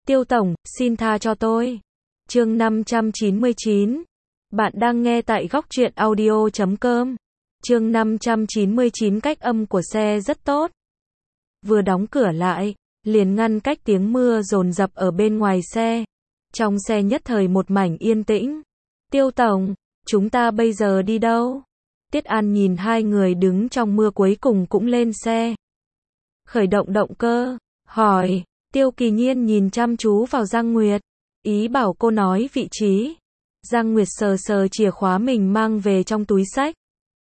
Tiêu tổng, xin tha cho tôi. Chương 599. Bạn đang nghe tại góc truyện audio.com. Chương 599. Cách âm của xe rất tốt. Vừa đóng cửa lại, liền ngăn cách tiếng mưa dồn dập ở bên ngoài xe. Trong xe nhất thời một mảnh yên tĩnh. Tiêu tổng, chúng ta bây giờ đi đâu? Tiết An nhìn hai người đứng trong mưa cuối cùng cũng lên xe. Khởi động động cơ, hỏi. Tiêu Kỳ Nhiên nhìn chăm chú vào Giang Nguyệt, ý bảo cô nói vị trí. Giang Nguyệt sờ sờ chìa khóa mình mang về trong túi xách.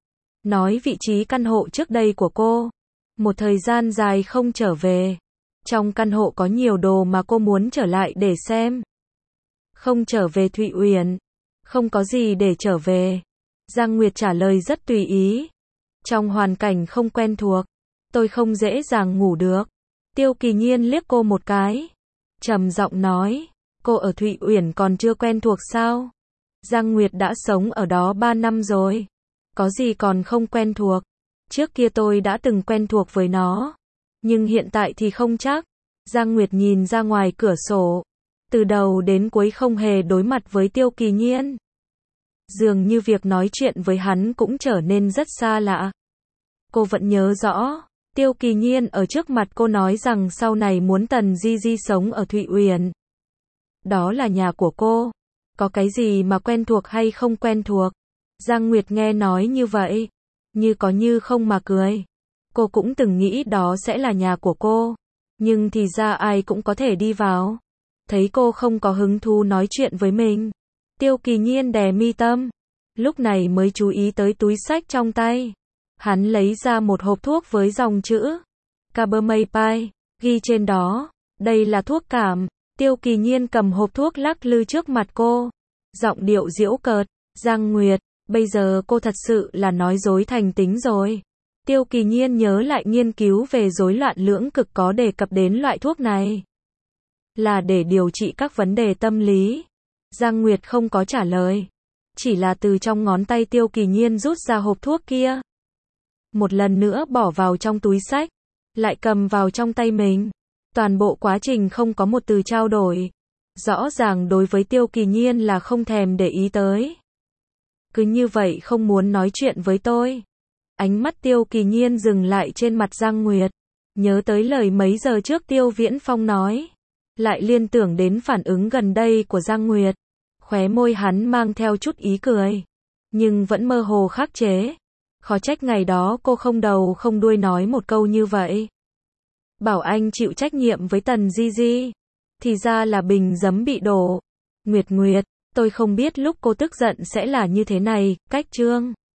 Nói vị trí căn hộ trước đây của cô. Một thời gian dài không trở về. Trong căn hộ có nhiều đồ mà cô muốn trở lại để xem. Không trở về Thụy Uyển. Không có gì để trở về. Giang Nguyệt trả lời rất tùy ý. Trong hoàn cảnh không quen thuộc, tôi không dễ dàng ngủ được. Tiêu Kỳ Nhiên liếc cô một cái. Trầm giọng nói, cô ở Thụy Uyển còn chưa quen thuộc sao? Giang Nguyệt đã sống ở đó 3 năm rồi. Có gì còn không quen thuộc? Trước kia tôi đã từng quen thuộc với nó. Nhưng hiện tại thì không chắc. Giang Nguyệt nhìn ra ngoài cửa sổ. Từ đầu đến cuối không hề đối mặt với Tiêu Kỳ Nhiên. Dường như việc nói chuyện với hắn cũng trở nên rất xa lạ. Cô vẫn nhớ rõ. Tiêu Kỳ Nhiên ở trước mặt cô nói rằng sau này muốn Tần Di Di sống ở Thụy Uyển. Đó là nhà của cô. Có cái gì mà quen thuộc hay không quen thuộc? Giang Nguyệt nghe nói như vậy, như có như không mà cười. Cô cũng từng nghĩ đó sẽ là nhà của cô. Nhưng thì ra ai cũng có thể đi vào. Thấy cô không có hứng thú nói chuyện với mình. Tiêu Kỳ Nhiên đè mi tâm. Lúc này mới chú ý tới túi xách trong tay. Hắn lấy ra một hộp thuốc với dòng chữ Carbamazepine, ghi trên đó, đây là thuốc cảm. Tiêu Kỳ Nhiên cầm hộp thuốc lắc lư trước mặt cô. Giọng điệu giễu cợt, Giang Nguyệt, bây giờ cô thật sự là nói dối thành tính rồi. Tiêu Kỳ Nhiên nhớ lại nghiên cứu về rối loạn lưỡng cực có đề cập đến loại thuốc này. Là để điều trị các vấn đề tâm lý. Giang Nguyệt không có trả lời. Chỉ là từ trong ngón tay Tiêu Kỳ Nhiên rút ra hộp thuốc kia. Một lần nữa bỏ vào trong túi xách. Lại cầm vào trong tay mình. Toàn bộ quá trình không có một từ trao đổi. Rõ ràng đối với Tiêu Kỳ Nhiên là không thèm để ý tới. Cứ như vậy không muốn nói chuyện với tôi. Ánh mắt Tiêu Kỳ Nhiên dừng lại trên mặt Giang Nguyệt. Nhớ tới lời mấy giờ trước Tiêu Viễn Phong nói. Lại liên tưởng đến phản ứng gần đây của Giang Nguyệt. Khóe môi hắn mang theo chút ý cười. Nhưng vẫn mơ hồ khắc chế. Khó trách ngày đó cô không đầu không đuôi nói một câu như vậy. Bảo anh chịu trách nhiệm với Tần Di Di. Thì ra là bình giấm bị đổ. Nguyệt Nguyệt, tôi không biết lúc cô tức giận sẽ là như thế này. Cách chương